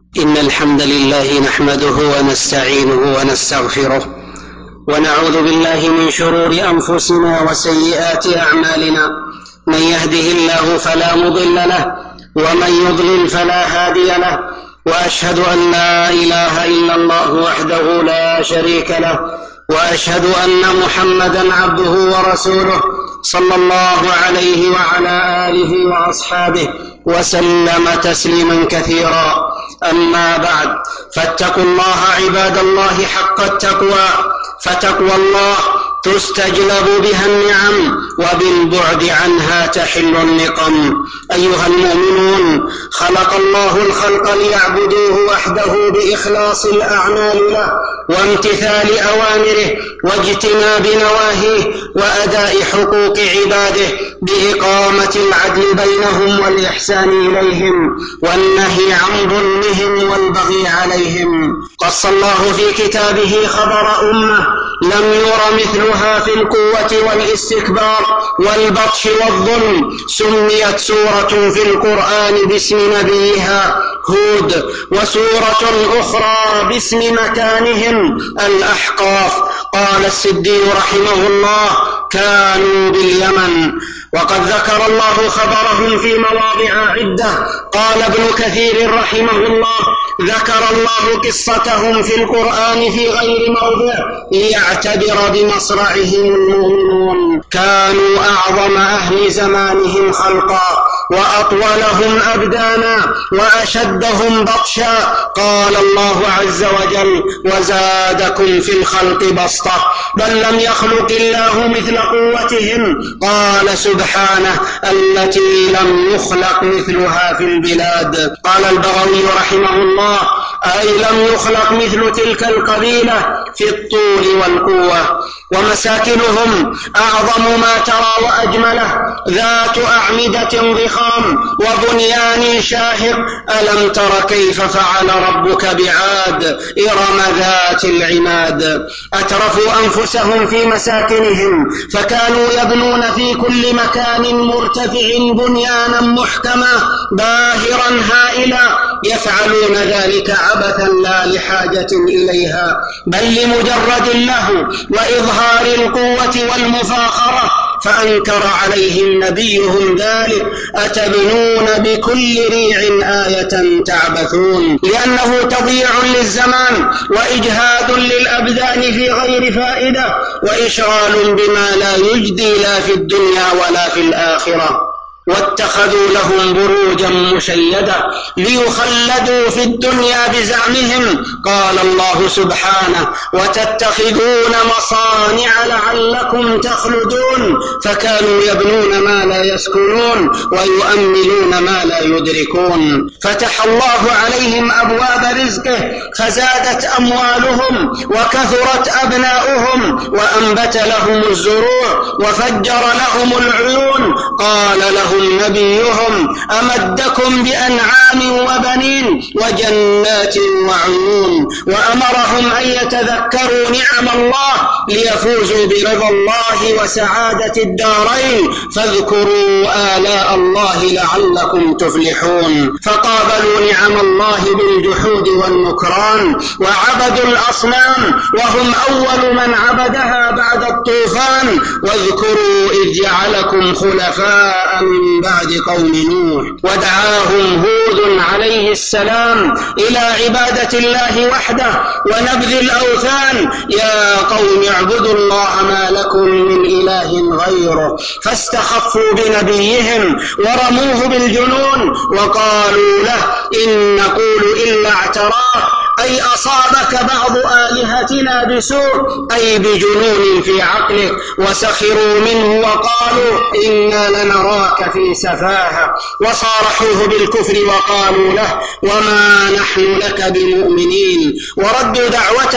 إن الحمد لله نحمده ونستعينه ونستغفره ونعوذ بالله من شرور أنفسنا وسيئات أعمالنا. من يهده الله فلا مضل له ومن يضلل فلا هادي له، وأشهد أن لا إله إلا الله وحده لا شريك له، وأشهد أن محمدا عبده ورسوله صلى الله عليه وعلى آله وأصحابه وسلم تسليما كثيرا. أما بعد، فاتقوا الله عباد الله حق التقوى، فتقوى الله تستجلب بها النعم وبالبعد عنها تحل النقم. أيها المؤمنون، خلق الله الخلق ليعبدوه وحده بإخلاص الأعمال له وامتثال أوامره واجتناب نواهيه وأداء حقوق عباده بإقامة العدل بينهم والإحسان إليهم والنهي عن ظلمهم والبغي عليهم. قص الله في كتابه خبر أمة لم ير مثلها في القوة والاستكبار والبطش والظلم. سميت سورة في القرآن باسم نبيها هود، وسورة أخرى باسم مكانهم الأحقاف. قال السدي رحمه الله: كانوا باليمن. وقد ذكر الله خبرهم في مواضع عدة. قال ابن كثير رحمه الله: ذكر الله قصتهم في القرآن في غير موضع ليعتبر بمصرعهم المؤمنون. كانوا أعظم أهل زمانهم خلقا وأطولهم أبدانا وأشدهم بطشا. قال الله عز وجل: وزادكم في الخلق بسطة، بل لم يخلق الله مثل قوتهم. قال سبحانه: التي لم يخلق مثلها في البلاد. قال البغوي رحمه الله: أي لم يخلق مثل تلك القبيلة في الطول والقوة. ومساكنهم أعظم ما ترى وأجمله، ذات أعمدة ضخام وبنيان شاهق. ألم تر كيف فعل ربك بعاد إرم ذات العماد. أترفوا أنفسهم في مساكنهم، فكانوا يبنون في كل مكان مرتفع بنيانا محكما باهرا هائلا، يفعلون ذلك عبثا لا لحاجة إليها، بل لمجرد اللهو وإظهار القوة والمفاخرة. فأنكر عليهم نبيهم ذلك: أتبنون بكل ريع آية تعبثون، لأنه تضييع للزمان وإجهاد للأبدان في غير فائدة وإشغال بما لا يجدي لا في الدنيا ولا في الآخرة. واتخذوا لهم بروجا مشيدة ليخلدوا في الدنيا بزعمهم. قال الله سبحانه: وتتخذون مصانع لعلكم تخلدون. فكانوا يبنون ما لا يسكنون ويؤملون ما لا يدركون. فتح الله عليهم أبواب رزقه، فزادت أموالهم وكثرت أبناؤهم وأنبت لهم الزروع وفجر لهم العيون. قال لهم نبيهم: أمدكم بأنعام وبنين وجنات وعيون. وأمرهم أن يتذكروا نعم الله ليفوزوا برضا الله وسعادة الدارين. فاذكروا آلاء الله لعلكم تفلحون. فقابلوا نعم الله بالجحود والنكران وعبدوا الأصنام، وهم أول من عبدها بعد الطوفان. واذكروا إذ جعلكم خلفاء من بعد قوم نوح، ودعاهم هود عليه السلام إلى عبادة الله وحده ونبذ الأوثان. يا قوم اعبدوا الله ما لكم من إله غيره. فاستخفوا بنبيهم ورموه بالجنون وقالوا له: إن نقول إلا اعتراك، أي أصابك بعض آلهتنا بسوء، أي بجنون في عقلك. وسخروا منه وقالوا: إنا لنراك في سفاهة. وصارحوه بالكفر وقالوا له: وما نحن لك بمؤمنين. وردوا دعوته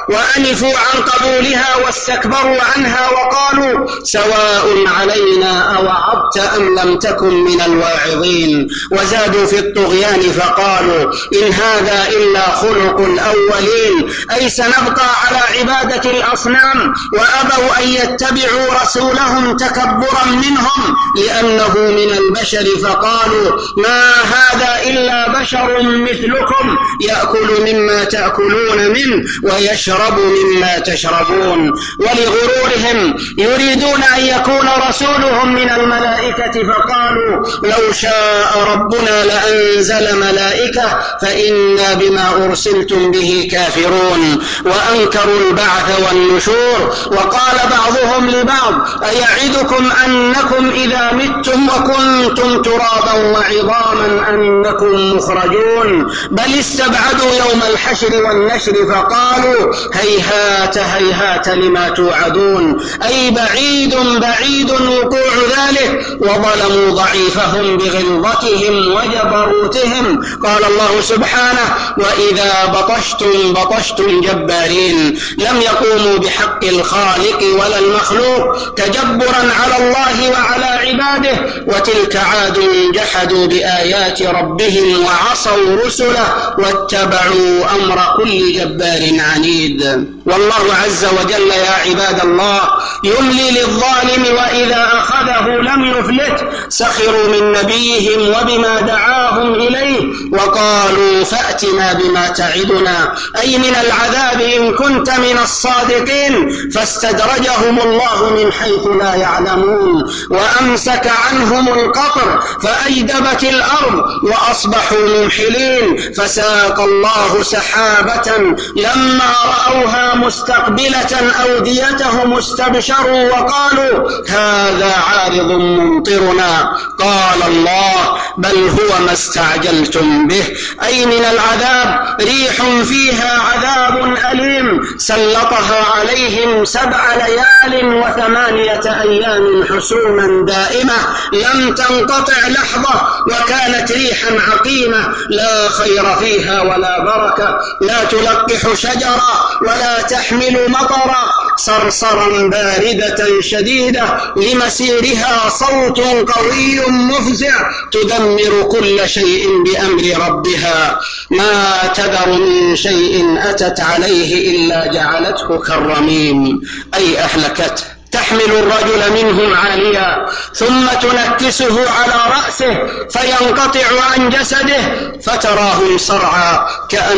وأنفوا عن قبولها واستكبروا عنها وقالوا سواء علينا أوعظت أم لم تكن من الواعظين. وزادوا في الطغيان فقالوا إن هذا إلا خلق الأولين، أي سنبقى على عبادة الأصنام. وأبوا أن يتبعوا رسولهم تكبرا منهم لأنه من البشر، فقالوا ما هذا إلا بشر مثلكم يأكل مما تأكلون منه ويشرب مما تشربون. ولغرورهم يريدون أن يكون رسولهم من الملائكة، فقالوا لو شاء ربنا لأنزل ملائكة فإنا بما أرسلتم به كافرون. وأنكروا البعث والنشور، وقال بعضهم لبعض أيعدكم أنكم إذا متم وكنتم ترابا وعظاما أنكم مخرجون، بل استبعدوا يوم الحشر والنشر فقالوا هيهات هيهات لما توعدون، أي بعيد بعيد وقوع ذلك. وظلموا ضعيفهم بغلظتهم وجبروتهم. قال الله سبحانه وإذا بطشتم بطشتم جبارين، لم يقوموا بحق الخالق ولا المخلوق تجبرا على الله وعلى عباده. وتلك عاد جحدوا بآيات ربهم وعصوا رسله واتبعوا أمر كل جبار عنيد. والله عز وجل يا عباد الله يملي للظالم وإذا أخذه لم يفلت. سخروا من نبيهم وبما دعاهم إليه وقالوا فأتنا بما تعدنا، أي من العذاب إن كنت من الصادقين. فاستدرجهم الله من حيث لا يعلمون وأمسك عنهم القطر فأجدبت الأرض وأصبحوا ممحلين. فساق الله سحابة لما رأوها مستقبلة أوديتهم استبشروا وقالوا هذا عارض ممطرنا. قال الله بل هو ما استعجلتم به، أي من العذاب ريح فيها عذاب أليم سلطها عليهم 7 ليال و8 أيام حسوما دائمة لم تنقطع لحظة، وكانت ريحا عقيمة لا خير فيها ولا بركة، لا تلقح شجرا ولا تحمل مطرا، صرصرا باردة شديدة لمسيرها صوت قوي مفزع تدمر كل شيء بأمر ربها، ما تذر من شيء أتت عليه إلا جعلته كالرميم، أي أهلكته. تحمل الرجل منهم عاليا ثم تنكسه على رأسه فينقطع عن جسده فتراهم صرعى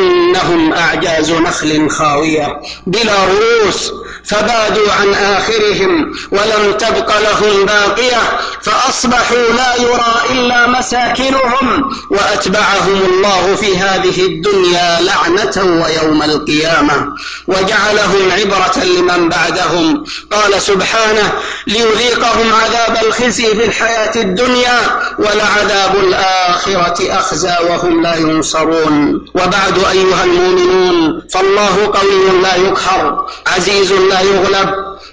كأنهم أعجاز نخل خاوية بلا رؤوس، فبادوا عن آخرهم ولم تبق لهم باقية، فأصبحوا لا يرى إلا مساكنهم، وأتبعهم الله في هذه الدنيا لعنة ويوم القيامة، وجعلهم عبرة لمن بعدهم. قال سبحانه ليذيقهم عذاب الخزي في الحياة الدنيا ولعذاب الآخرة أخزى وهم لا ينصرون. وبعد أيها المؤمنون، فالله قوي لا يقهر، عزيز لا يغلب،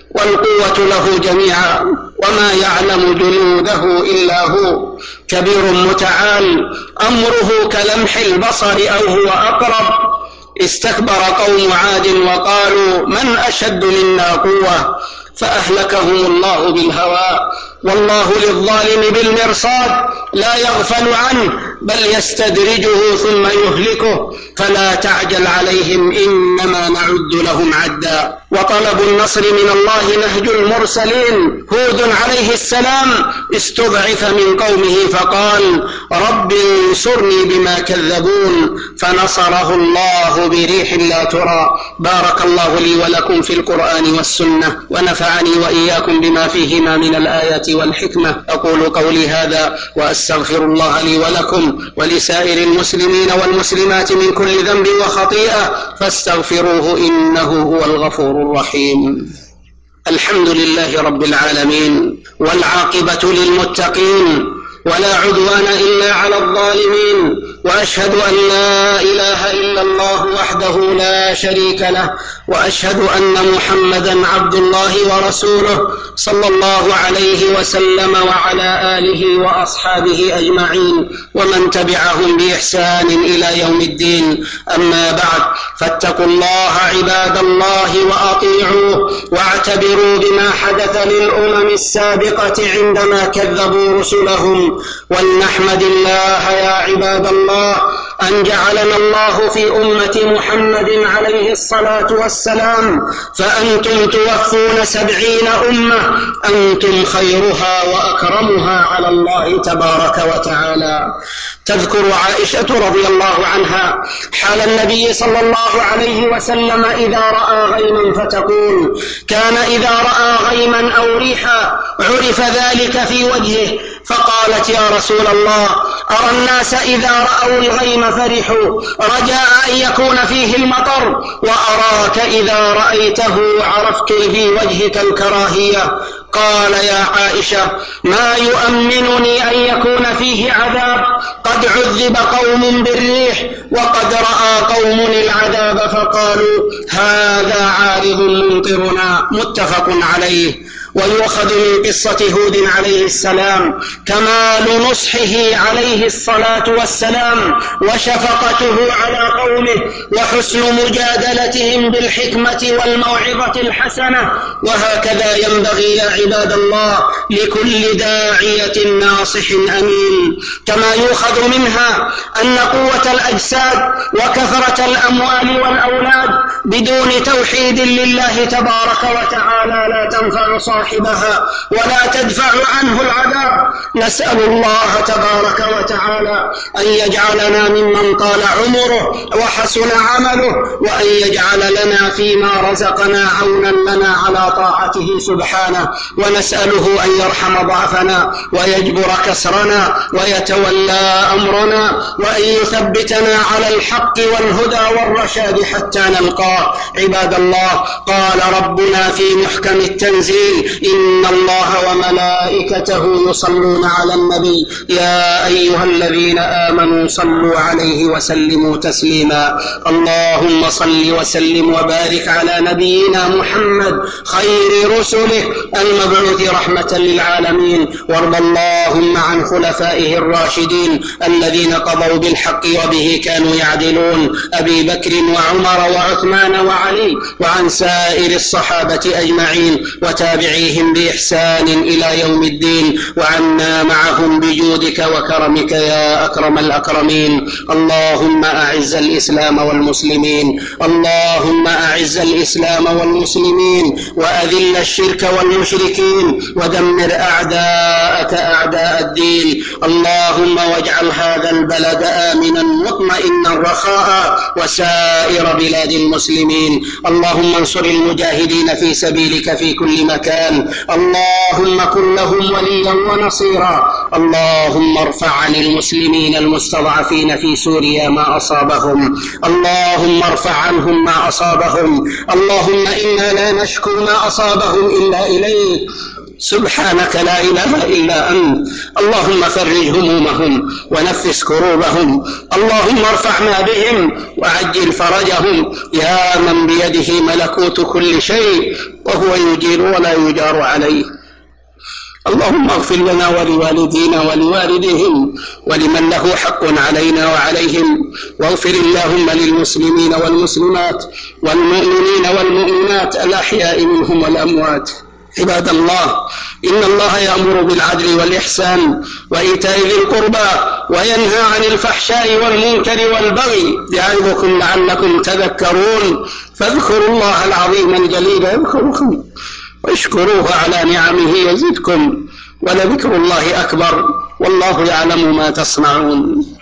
والقوة له جميعا، وما يعلم جنوده إلا هو، كبير متعال، أمره كلمح البصر أو هو أقرب. استكبر قوم عاد وقالوا من أشد منا قوة فأهلكهم الله بالهوى، والله للظالم بالمرصاد لا يغفل عنه بل يستدرجه ثم يهلكه، فلا تعجل عليهم إنما نعد لهم عدا. وطلب النصر من الله نهج المرسلين. هود عليه السلام استضعف من قومه فقال رب انصرني بما كذبون، فنصره الله بريح لا ترى. بارك الله لي ولكم في القرآن والسنة، ونفعني وإياكم بما فيهما من الآيات والحكمة. أقول قولي هذا وأستغفر الله لي ولكم ولسائر المسلمين والمسلمات من كل ذنب وخطيئة، فاستغفروه إنه هو الغفور الرحيم. الحمد لله رب العالمين، والعاقبة للمتقين، ولا عدوان إلا على الظالمين، وأشهد أن لا إله إلا الله وحده لا شريك له، وأشهد أن محمدا عبد الله ورسوله صلى الله عليه وسلم وعلى آله وأصحابه أجمعين ومن تبعهم بإحسان إلى يوم الدين. أما بعد، فاتقوا الله عباد الله وأطيعوه، واعتبروا بما حدث للأمم السابقة عندما كذبوا رسلهم. ولنحمد الله يا عباد الله أن جعلنا الله في أمة محمد عليه الصلاة والسلام، فأنتم توفون 70 أمة، أنتم خيرها وأكرمها على الله تبارك وتعالى. تذكر عائشة رضي الله عنها حال النبي صلى الله عليه وسلم إذا رأى غيما فتقول: كان إذا رأى غيما أو ريحا عرف ذلك في وجهه، فقالت: يا رسول الله، أرى الناس إذا رأوا الغيم فرحوا رجاء أن يكون فيه المطر، وأراك إذا رأيته عرفت في وجهك الكراهية. قال: يا عائشة، ما يؤمنني أن يكون فيه عذاب، قد عذب قوم بالريح وقد رأى قوم العذاب فقالوا هذا عارض ممطرنا. متفق عليه. ويؤخذ من قصة هود عليه السلام كمال نصحه عليه الصلاة والسلام وشفقته على قومه وحسن مجادلتهم بالحكمة والموعظة الحسنة. وهكذا ينبغي يا عباد الله لكل داعية ناصح أمين. كما يؤخذ منها أن قوة الأجساد وكثرة الأموال والأولاد بدون توحيد لله تبارك وتعالى لا تنفع صاحبها ولا تدفع عنه العذاب. نسأل الله تبارك وتعالى أن يجعلنا ممن طال عمره وحسن عمله، وأن يجعل لنا فيما رزقنا عونا لنا على طاعته سبحانه، ونسأله أن يرحم ضعفنا ويجبر كسرنا ويتولى أمرنا، وأن يثبتنا على الحق والهدى والرشاد حتى نلقاه. عباد الله، قال ربنا في محكم التنزيل: إن الله وملائكته يصلون على النبي يا أيها الذين آمنوا صلوا عليه وسلموا تسليما. اللهم صل وسلم وبارك على نبينا محمد خير رسله المبعوث رحمة للعالمين. وارض اللهم عن خلفائه الراشدين الذين قضوا بالحق وبه كانوا يعدلون: أبي بكر وعمر وعثمان وعلي، وعن سائر الصحابة أجمعين وتابعيهم بإحسان إلى يوم الدين، وعنا معهم بجودك وكرمك يا أكرم الأكرمين. اللهم أعز الإسلام والمسلمين، اللهم أعز الإسلام والمسلمين، وأذل الشرك والمشركين، ودمر أعداءك أعداء الدين. اللهم واجعل هذا البلد آمنا مطمئنا رخاء وسائر بلاد المسلمين. اللهم انصر المجاهدين في سبيلك في كل مكان، اللهم كن لهم وليا ونصيرا. اللهم ارفع عن المسلمين المستضعفين في سوريا ما أصابهم، اللهم ارفع عنهم ما أصابهم. اللهم إنا لا نشكو ما أصابهم إلا إليك، سبحانك لا إله إلا أنت. اللهم فرج همومهم ونفس كروبهم، اللهم ارفع ما بهم وعجل فرجهم، يا من بيده ملكوت كل شيء وهو يجير ولا يجار عليه. اللهم اغفر لنا ولوالدينا ولوالديهم ولمن له حق علينا وعليهم، واغفر اللهم للمسلمين والمسلمات والمؤمنين والمؤمنات الأحياء منهم والأموات. عباد الله، إن الله يأمر بالعدل والإحسان وإيتاء ذي القربى وينهى عن الفحشاء والمنكر والبغي يعظكم لعلكم تذكرون. فاذكروا الله العظيم الجليل يذكركم، واشكروه على نعمه يزدكم، ولذكر الله أكبر، والله يعلم ما تصنعون.